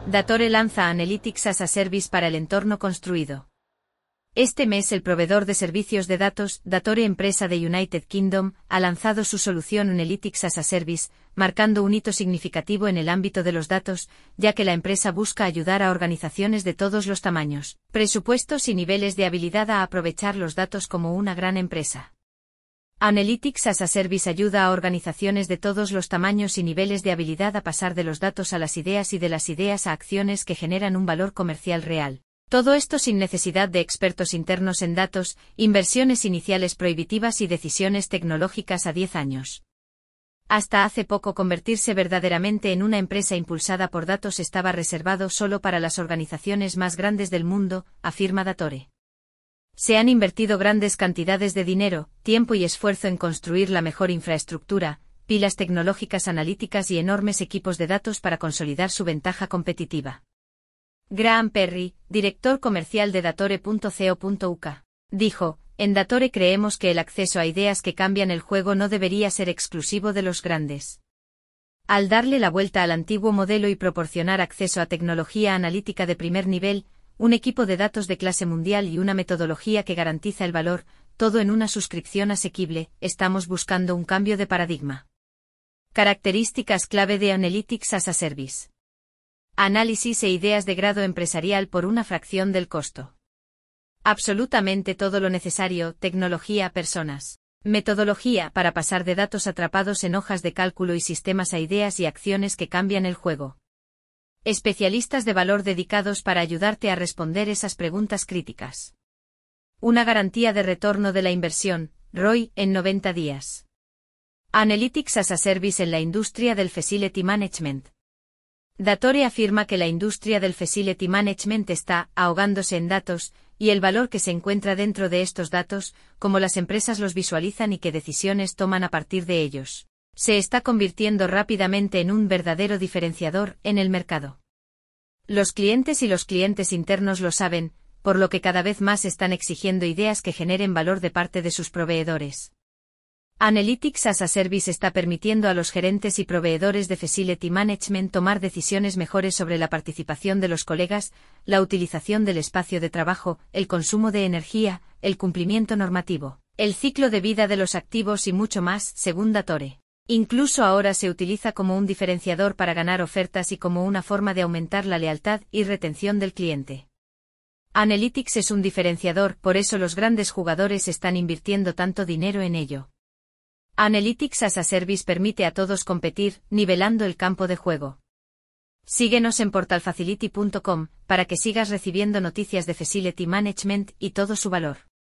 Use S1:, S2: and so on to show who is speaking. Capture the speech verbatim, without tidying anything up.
S1: Dattore lanza Analytics as a Service para el entorno construido. Este mes el proveedor de servicios de datos, Dattore, empresa de United Kingdom, ha lanzado su solución Analytics as a Service, marcando un hito significativo en el ámbito de los datos, ya que la empresa busca ayudar a organizaciones de todos los tamaños, presupuestos y niveles de habilidad a aprovechar los datos como una gran empresa. Analytics as a Service ayuda a organizaciones de todos los tamaños y niveles de habilidad a pasar de los datos a las ideas y de las ideas a acciones que generan un valor comercial real. Todo esto sin necesidad de expertos internos en datos, inversiones iniciales prohibitivas y decisiones tecnológicas a diez años. Hasta hace poco convertirse verdaderamente en una empresa impulsada por datos estaba reservado solo para las organizaciones más grandes del mundo, afirma Dattore. Se han invertido grandes cantidades de dinero, tiempo y esfuerzo en construir la mejor infraestructura, pilas tecnológicas analíticas y enormes equipos de datos para consolidar su ventaja competitiva. Graham Perry, director comercial de Dattore punto co punto uk, dijo: en Dattore creemos que el acceso a ideas que cambian el juego no debería ser exclusivo de los grandes. Al darle la vuelta al antiguo modelo y proporcionar acceso a tecnología analítica de primer nivel, un equipo de datos de clase mundial y una metodología que garantiza el valor, todo en una suscripción asequible, estamos buscando un cambio de paradigma. Características clave de Analytics as a Service. Análisis e ideas de grado empresarial por una fracción del costo. Absolutamente todo lo necesario, tecnología, personas. Metodología para pasar de datos atrapados en hojas de cálculo y sistemas a ideas y acciones que cambian el juego. Especialistas de valor dedicados para ayudarte a responder esas preguntas críticas. Una garantía de retorno de la inversión, R O I, en noventa días. Analytics as a Service en la industria del Facility Management. Dattore afirma que la industria del Facility Management está ahogándose en datos, y el valor que se encuentra dentro de estos datos, cómo las empresas los visualizan y qué decisiones toman a partir de ellos, se está convirtiendo rápidamente en un verdadero diferenciador en el mercado. Los clientes y los clientes internos lo saben, por lo que cada vez más están exigiendo ideas que generen valor de parte de sus proveedores. Analytics as a Service está permitiendo a los gerentes y proveedores de Facility Management tomar decisiones mejores sobre la participación de los colegas, la utilización del espacio de trabajo, el consumo de energía, el cumplimiento normativo, el ciclo de vida de los activos y mucho más, según Dattore. Incluso ahora se utiliza como un diferenciador para ganar ofertas y como una forma de aumentar la lealtad y retención del cliente. Analytics es un diferenciador, por eso los grandes jugadores están invirtiendo tanto dinero en ello. Analytics as a Service permite a todos competir, nivelando el campo de juego. Síguenos en portal facility punto com para que sigas recibiendo noticias de Facility Management y todo su valor.